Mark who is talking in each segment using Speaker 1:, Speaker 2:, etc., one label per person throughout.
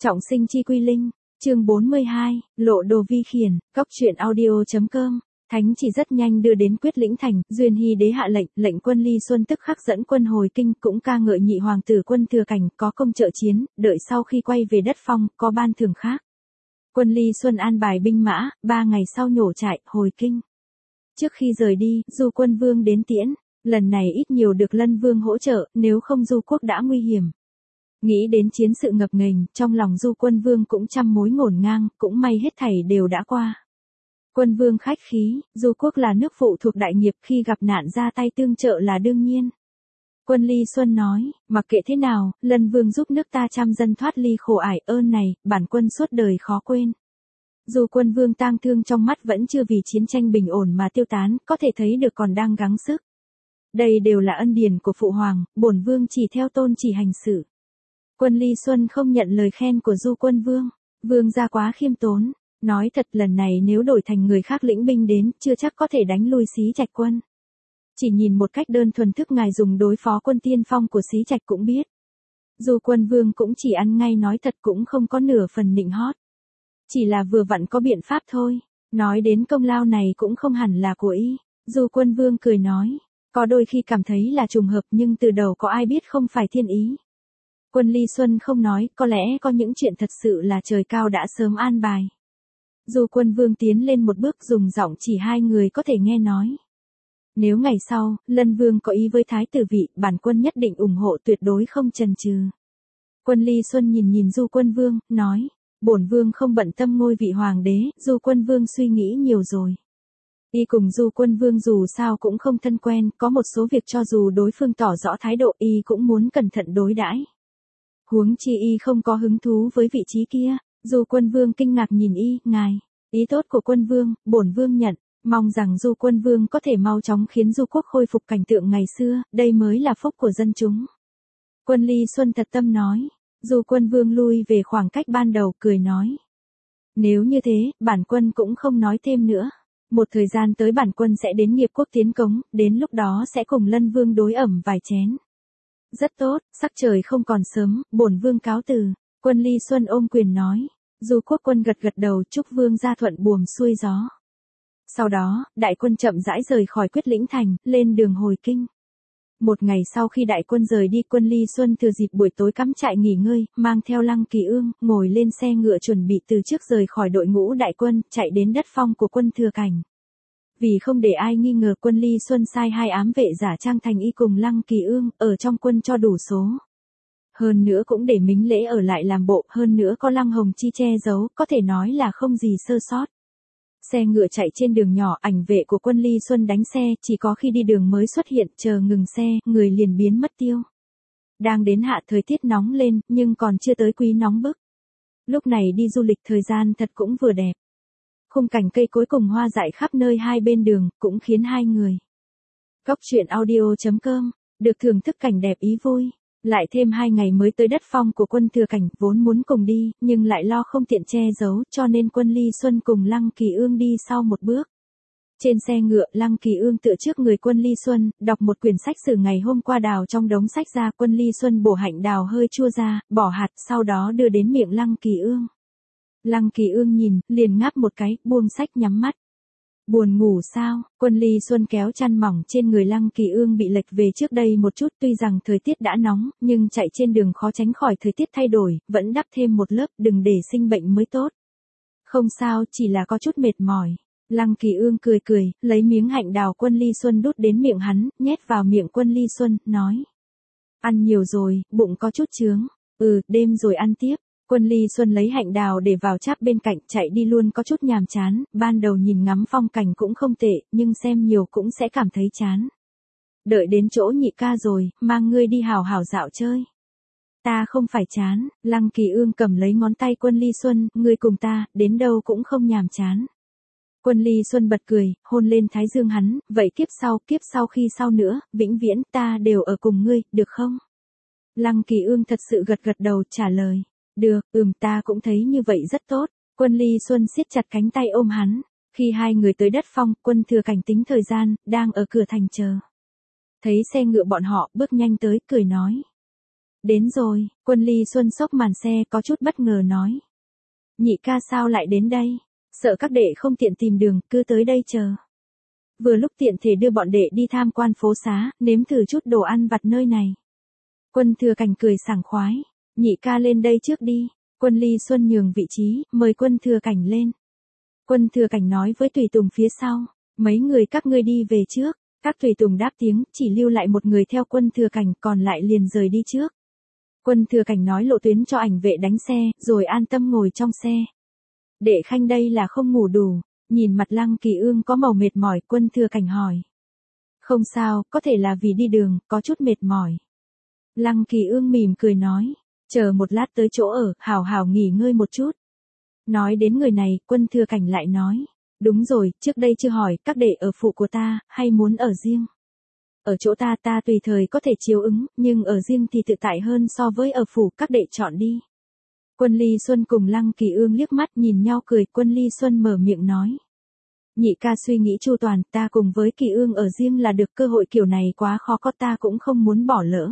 Speaker 1: Trọng sinh chi quy linh, chương 42, lộ đồ vi khiển, góc truyện audio.com. Thánh chỉ rất nhanh đưa đến Quyết Lĩnh Thành, Duyên Hy đế hạ lệnh, lệnh quân Ly Xuân tức khắc dẫn quân hồi kinh, cũng ca ngợi nhị hoàng tử Quân Thừa Cảnh có công trợ chiến, đợi sau khi quay về đất phong, có ban thưởng khác. Quân Ly Xuân an bài binh mã, 3 ngày sau nhổ trại, hồi kinh. Trước khi rời đi, Du Quân Vương đến tiễn, lần này ít nhiều được Lân Vương hỗ trợ, nếu không Du quốc đã nguy hiểm. Nghĩ đến chiến sự ngập nghềnh, trong lòng Du Quân Vương cũng trăm mối ngổn ngang, cũng may hết thảy đều đã qua. Quân Vương khách khí, Du quốc là nước phụ thuộc đại nghiệp, khi gặp nạn ra tay tương trợ là đương nhiên. Quân Ly Xuân nói, mặc kệ thế nào, Lân Vương giúp nước ta trăm dân thoát ly khổ ải, ơn này, bản quân suốt đời khó quên. Du Quân Vương tang thương trong mắt vẫn chưa vì chiến tranh bình ổn mà tiêu tán, có thể thấy được còn đang gắng sức. Đây đều là ân điển của phụ hoàng, bổn vương chỉ theo tôn chỉ hành sự. Quân Ly Xuân không nhận lời khen của Du Quân Vương, vương gia quá khiêm tốn, nói thật lần này nếu đổi thành người khác lĩnh binh đến, chưa chắc có thể đánh lui Xí Trạch quân. Chỉ nhìn một cách đơn thuần thức ngài dùng đối phó quân tiên phong của Xí Trạch cũng biết. Du Quân Vương cũng chỉ ăn ngay nói thật, cũng không có nửa phần nịnh hót. Chỉ là vừa vặn có biện pháp thôi, nói đến công lao này cũng không hẳn là của y. Du Quân Vương cười nói, có đôi khi cảm thấy là trùng hợp nhưng từ đầu có ai biết không phải thiên ý. Quân Ly Xuân không nói, có lẽ có những chuyện thật sự là trời cao đã sớm an bài. Du Quân Vương tiến lên một bước dùng giọng chỉ hai người có thể nghe nói. Nếu ngày sau, Lân Vương có ý với thái tử vị, bản quân nhất định ủng hộ tuyệt đối không chần chừ. Quân Ly Xuân nhìn Du Quân Vương, nói, bổn vương không bận tâm ngôi vị hoàng đế, Du Quân Vương suy nghĩ nhiều rồi. Y cùng Du Quân Vương dù sao cũng không thân quen, có một số việc cho dù đối phương tỏ rõ thái độ y cũng muốn cẩn thận đối đãi. Huống chi y không có hứng thú với vị trí kia. Du Quân Vương kinh ngạc nhìn y, ngài, ý tốt của Quân Vương, bổn vương nhận, mong rằng Du Quân Vương có thể mau chóng khiến Du quốc khôi phục cảnh tượng ngày xưa, đây mới là phúc của dân chúng. Quân Ly Xuân thật tâm nói, Du Quân Vương lui về khoảng cách ban đầu cười nói. Nếu như thế, bản quân cũng không nói thêm nữa. Một thời gian tới bản quân sẽ đến Nghiệp quốc tiến cống, đến lúc đó sẽ cùng Lân Vương đối ẩm vài chén. Rất tốt, sắc trời không còn sớm, bổn vương cáo từ. Quân Ly Xuân ôm quyền nói. Du quốc quân gật gật đầu chúc vương gia thuận buồm xuôi gió. Sau đó, đại quân chậm rãi rời khỏi Quyết Lĩnh Thành, lên đường hồi kinh. Một ngày sau khi đại quân rời đi, Quân Ly Xuân thừa dịp buổi tối cắm trại nghỉ ngơi, mang theo Lăng Kỳ Ương, ngồi lên xe ngựa chuẩn bị từ trước rời khỏi đội ngũ đại quân, chạy đến đất phong của Quân Thừa Cảnh. Vì không để ai nghi ngờ, Quân Ly Xuân sai hai ám vệ giả trang thành y cùng Lăng Kỳ Ương, ở trong quân cho đủ số. Hơn nữa cũng để Mính Lễ ở lại làm bộ, hơn nữa có Lăng Hồng Chi che giấu, có thể nói là không gì sơ sót. Xe ngựa chạy trên đường nhỏ, ảnh vệ của Quân Ly Xuân đánh xe, chỉ có khi đi đường mới xuất hiện, chờ ngừng xe, người liền biến mất tiêu. Đang đến hạ thời tiết nóng lên, nhưng còn chưa tới quý nóng bức. Lúc này đi du lịch thời gian thật cũng vừa đẹp. Khung cảnh cây cối cùng hoa dại khắp nơi hai bên đường, cũng khiến hai người. Góc truyện audio.com, được thưởng thức cảnh đẹp ý vui. Lại thêm 2 ngày mới tới đất phong của Quân Thừa Cảnh, vốn muốn cùng đi, nhưng lại lo không tiện che giấu, cho nên Quân Ly Xuân cùng Lăng Kỳ Ương đi sau một bước. Trên xe ngựa, Lăng Kỳ Ương tựa trước người Quân Ly Xuân, đọc một quyển sách sử ngày hôm qua đào trong đống sách ra. Quân Ly Xuân bổ hạnh đào hơi chua ra, bỏ hạt, sau đó đưa đến miệng Lăng Kỳ Ương. Lăng Kỳ Ương nhìn, liền ngáp một cái, buông sách nhắm mắt. Buồn ngủ sao? Quân Ly Xuân kéo chăn mỏng trên người Lăng Kỳ Ương bị lệch về trước đây một chút, tuy rằng thời tiết đã nóng, nhưng chạy trên đường khó tránh khỏi thời tiết thay đổi, vẫn đắp thêm một lớp, đừng để sinh bệnh mới tốt. Không sao, chỉ là có chút mệt mỏi. Lăng Kỳ Ương cười cười, lấy miếng hạnh đào Quân Ly Xuân đút đến miệng hắn, nhét vào miệng Quân Ly Xuân, nói. Ăn nhiều rồi, bụng có chút chướng. Đêm rồi ăn tiếp. Quân Ly Xuân lấy hạnh đào để vào cháp bên cạnh, chạy đi luôn có chút nhàm chán, ban đầu nhìn ngắm phong cảnh cũng không tệ, nhưng xem nhiều cũng sẽ cảm thấy chán. Đợi đến chỗ nhị ca rồi, mang ngươi đi hào hào dạo chơi. Ta không phải chán, Lăng Kỳ Ương cầm lấy ngón tay Quân Ly Xuân, ngươi cùng ta, đến đâu cũng không nhàm chán. Quân Ly Xuân bật cười, hôn lên thái dương hắn, vậy kiếp sau khi sau nữa, vĩnh viễn, ta đều ở cùng ngươi, được không? Lăng Kỳ Ương thật sự gật gật đầu trả lời. Được, ta cũng thấy như vậy rất tốt. Quân Ly Xuân siết chặt cánh tay ôm hắn. Khi hai người tới đất phong, Quân Thừa Cảnh tính thời gian, đang ở cửa thành chờ. Thấy xe ngựa bọn họ, bước nhanh tới, cười nói. Đến rồi, Quân Ly Xuân xốc màn xe có chút bất ngờ nói. Nhị ca sao lại đến đây? Sợ các đệ không tiện tìm đường, cứ tới đây chờ. Vừa lúc tiện thể đưa bọn đệ đi tham quan phố xá, nếm thử chút đồ ăn vặt nơi này. Quân Thừa Cảnh cười sảng khoái. Nhị ca lên đây trước đi. Quân Ly Xuân nhường vị trí, mời Quân Thừa Cảnh lên. Quân Thừa Cảnh nói với tùy tùng phía sau. Mấy người các ngươi đi về trước. Các tùy tùng đáp tiếng, chỉ lưu lại một người theo Quân Thừa Cảnh, còn lại liền rời đi trước. Quân Thừa Cảnh nói lộ tuyến cho ảnh vệ đánh xe, rồi an tâm ngồi trong xe. Đệ khanh đây là không ngủ đủ. Nhìn mặt Lăng Kỳ Ương có màu mệt mỏi, Quân Thừa Cảnh hỏi. Không sao, có thể là vì đi đường, có chút mệt mỏi. Lăng Kỳ Ương mỉm cười nói. Chờ một lát tới chỗ ở, hảo hảo nghỉ ngơi một chút. Nói đến người này, Quân Thừa Cảnh lại nói. Đúng rồi, trước đây chưa hỏi, các đệ ở phụ của ta, hay muốn ở riêng? Ở chỗ ta tùy thời có thể chiếu ứng, nhưng ở riêng thì tự tại hơn so với ở phủ, các đệ chọn đi. Quân Ly Xuân cùng Lăng Kỳ Ương liếc mắt nhìn nhau cười, Quân Ly Xuân mở miệng nói. Nhị ca suy nghĩ chu toàn, ta cùng với Kỳ Ương ở riêng là được, cơ hội kiểu này quá khó có, ta cũng không muốn bỏ lỡ.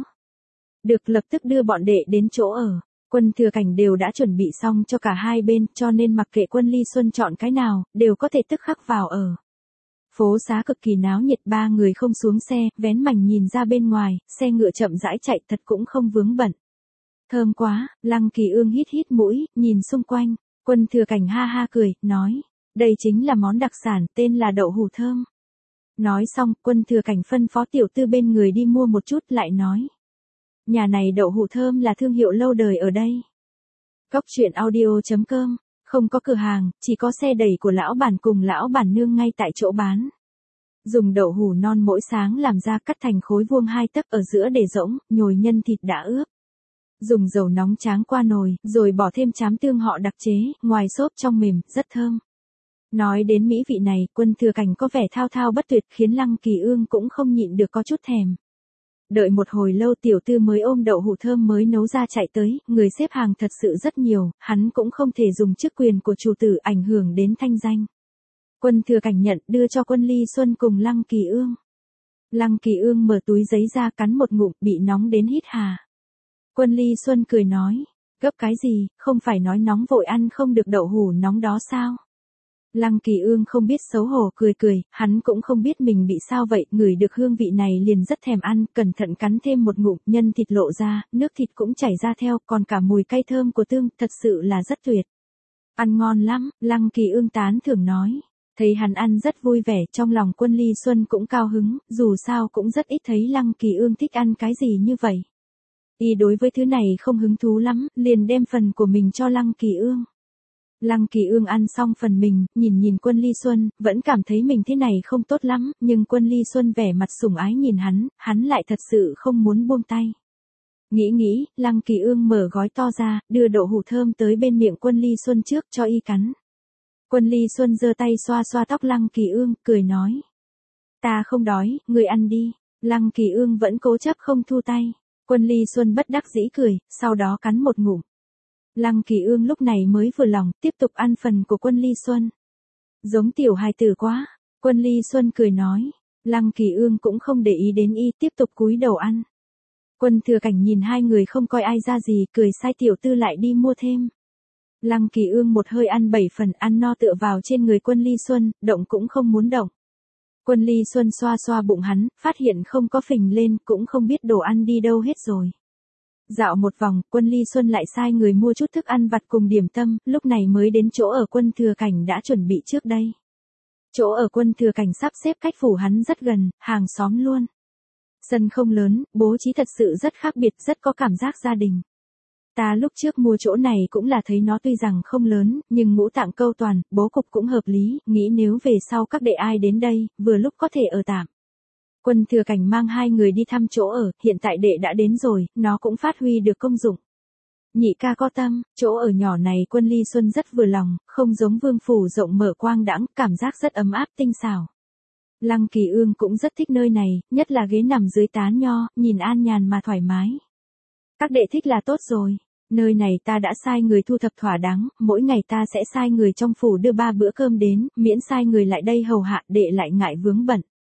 Speaker 1: Được, lập tức đưa bọn đệ đến chỗ ở. Quân Thừa Cảnh đều đã chuẩn bị xong cho cả hai bên, cho nên mặc kệ Quân Ly Xuân chọn cái nào, đều có thể tức khắc vào ở. Phố xá cực kỳ náo nhiệt, ba người không xuống xe, vén mảnh nhìn ra bên ngoài, xe ngựa chậm rãi chạy thật cũng không vướng bận. Thơm quá, Lăng Kỳ Ương hít hít mũi, nhìn xung quanh, Quân Thừa Cảnh ha ha cười, nói, đây chính là món đặc sản, tên là đậu hũ thơm. Nói xong, Quân Thừa Cảnh phân phó tiểu tư bên người đi mua một chút, lại nói. Nhà này đậu hũ thơm là thương hiệu lâu đời ở đây. Cóc truyện audio.com, không có cửa hàng, chỉ có xe đẩy của lão bản cùng lão bản nương ngay tại chỗ bán. Dùng đậu hũ non mỗi sáng làm ra, cắt thành khối vuông 2 tấc, ở giữa để rỗng, nhồi nhân thịt đã ướp. Dùng dầu nóng tráng qua nồi, rồi bỏ thêm trám tương họ đặc chế, ngoài xốp trong mềm, rất thơm. Nói đến mỹ vị này, Quân Thừa Cảnh có vẻ thao thao bất tuyệt, khiến Lăng Kỳ Ương cũng không nhịn được có chút thèm. Đợi một hồi lâu tiểu tư mới ôm đậu hũ thơm mới nấu ra chạy tới, người xếp hàng thật sự rất nhiều, hắn cũng không thể dùng chức quyền của chủ tử ảnh hưởng đến thanh danh. Quân Thừa Cảnh nhận, đưa cho Quân Ly Xuân cùng Lăng Kỳ Ương. Lăng Kỳ Ương mở túi giấy ra cắn một ngụm, bị nóng đến hít hà. Quân Ly Xuân cười nói, gấp cái gì, không phải nói nóng vội ăn không được đậu hũ nóng đó sao? Lăng Kỳ Ương không biết xấu hổ cười cười, hắn cũng không biết mình bị sao vậy, ngửi được hương vị này liền rất thèm ăn, cẩn thận cắn thêm một ngụm, nhân thịt lộ ra, nước thịt cũng chảy ra theo, còn cả mùi cay thơm của tương, thật sự là rất tuyệt. Ăn ngon lắm, Lăng Kỳ Ương tán thưởng nói. Thấy hắn ăn rất vui vẻ, trong lòng Quân Ly Xuân cũng cao hứng, dù sao cũng rất ít thấy Lăng Kỳ Ương thích ăn cái gì như vậy. Y đối với thứ này không hứng thú lắm, liền đem phần của mình cho Lăng Kỳ Ương. Lăng Kỳ Ương ăn xong phần mình, nhìn Quân Ly Xuân, vẫn cảm thấy mình thế này không tốt lắm, nhưng Quân Ly Xuân vẻ mặt sủng ái nhìn hắn lại thật sự không muốn buông tay. Nghĩ, Lăng Kỳ Ương mở gói to ra, đưa đậu hũ thơm tới bên miệng Quân Ly Xuân trước cho y cắn. Quân Ly Xuân giơ tay xoa xoa tóc Lăng Kỳ Ương, cười nói. Ta không đói, người ăn đi. Lăng Kỳ Ương vẫn cố chấp không thu tay. Quân Ly Xuân bất đắc dĩ cười, sau đó cắn một ngụm. Lăng Kỳ Ương lúc này mới vừa lòng, tiếp tục ăn phần của Quân Ly Xuân. Giống tiểu hài tử quá. Quân Ly Xuân cười nói. Lăng Kỳ Ương cũng không để ý đến y, tiếp tục cúi đầu ăn. Quân Thừa Cảnh nhìn hai người không coi ai ra gì, cười sai tiểu tư lại đi mua thêm. Lăng Kỳ Ương một hơi ăn 7 phần, ăn no tựa vào trên người Quân Ly Xuân, động cũng không muốn động. Quân Ly Xuân xoa xoa bụng hắn, phát hiện không có phình lên, cũng không biết đồ ăn đi đâu hết rồi. Dạo một vòng, Quân Ly Xuân lại sai người mua chút thức ăn vặt cùng điểm tâm, lúc này mới đến chỗ ở Quân Thừa Cảnh đã chuẩn bị trước đây. Chỗ ở Quân Thừa Cảnh sắp xếp cách phủ hắn rất gần, hàng xóm luôn. Sân không lớn, bố trí thật sự rất khác biệt, rất có cảm giác gia đình. Ta lúc trước mua chỗ này cũng là thấy nó tuy rằng không lớn, nhưng ngũ tạng câu toàn, bố cục cũng hợp lý, nghĩ nếu về sau các đệ ai đến đây, vừa lúc có thể ở tạm. Quân Thừa Cảnh mang hai người đi thăm chỗ ở, hiện tại đệ đã đến rồi, nó cũng phát huy được công dụng. Nhị ca có tâm, chỗ ở nhỏ này Quân Ly Xuân rất vừa lòng, không giống vương phủ rộng mở quang đãng, cảm giác rất ấm áp tinh xảo. Lăng Kỳ Ương cũng rất thích nơi này, nhất là ghế nằm dưới tán nho, nhìn an nhàn mà thoải mái. Các đệ thích là tốt rồi, nơi này ta đã sai người thu thập thỏa đáng, mỗi ngày ta sẽ sai người trong phủ đưa 3 bữa cơm đến, miễn sai người lại đây hầu hạ, đệ lại ngại vướng bận.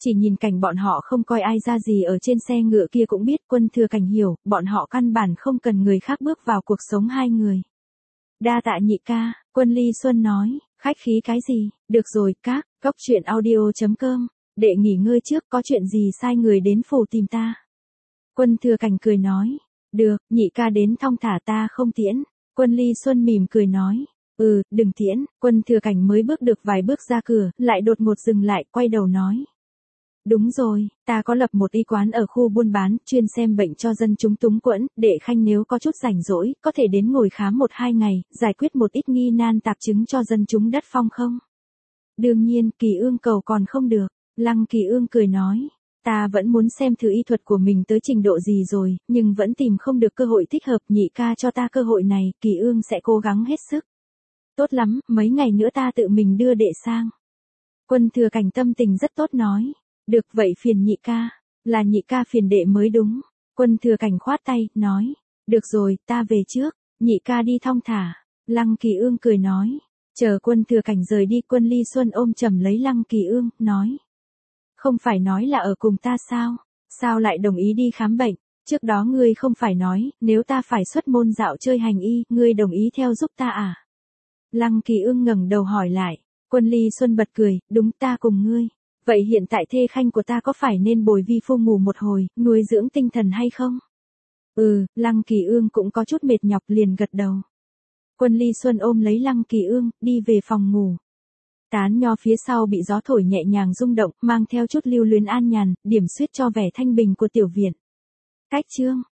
Speaker 1: Chỉ nhìn cảnh bọn họ không coi ai ra gì ở trên xe ngựa kia cũng biết Quân Thừa Cảnh hiểu, bọn họ căn bản không cần người khác bước vào cuộc sống hai người. Đa tạ nhị ca, Quân Ly Xuân nói, khách khí cái gì, được rồi, các, góc chuyện audio.com, đệ nghỉ ngơi trước, có chuyện gì sai người đến phủ tìm ta. Quân Thừa Cảnh cười nói, được, nhị ca đến thong thả ta không tiễn. Quân Ly Xuân mỉm cười nói, đừng tiễn. Quân Thừa Cảnh mới bước được vài bước ra cửa, lại đột ngột dừng lại, quay đầu nói. Đúng rồi, ta có lập một y quán ở khu buôn bán, chuyên xem bệnh cho dân chúng túng quẫn, đệ khanh nếu có chút rảnh rỗi, có thể đến ngồi khám 1-2 ngày, giải quyết một ít nghi nan tạp chứng cho dân chúng đất phong không? Đương nhiên, Kỳ Ương cầu còn không được. Lăng Kỳ Ương cười nói, ta vẫn muốn xem thử y thuật của mình tới trình độ gì rồi, nhưng vẫn tìm không được cơ hội thích hợp, nhị ca cho ta cơ hội này, Kỳ Ương sẽ cố gắng hết sức. Tốt lắm, mấy ngày nữa ta tự mình đưa đệ sang. Quân Thừa Cảnh tâm tình rất tốt nói. Được vậy phiền nhị ca, là nhị ca phiền đệ mới đúng. Quân Thừa Cảnh khoát tay, nói, được rồi, ta về trước, nhị ca đi thong thả. Lăng Kỳ Ương cười nói, chờ Quân Thừa Cảnh rời đi, Quân Ly Xuân ôm chầm lấy Lăng Kỳ Ương, nói. Không phải nói là ở cùng ta sao, sao lại đồng ý đi khám bệnh, trước đó ngươi không phải nói, nếu ta phải xuất môn dạo chơi hành y, ngươi đồng ý theo giúp ta à? Lăng Kỳ Ương ngẩng đầu hỏi lại, Quân Ly Xuân bật cười, đúng ta cùng ngươi. Vậy hiện tại thê khanh của ta có phải nên bồi vi phu ngủ một hồi, nuôi dưỡng tinh thần hay không? Lăng Kỳ Ương cũng có chút mệt nhọc liền gật đầu. Quân Ly Xuân ôm lấy Lăng Kỳ Ương, đi về phòng ngủ. Tán nho phía sau bị gió thổi nhẹ nhàng rung động, mang theo chút lưu luyến an nhàn, điểm xuyết cho vẻ thanh bình của tiểu viện. Cách chương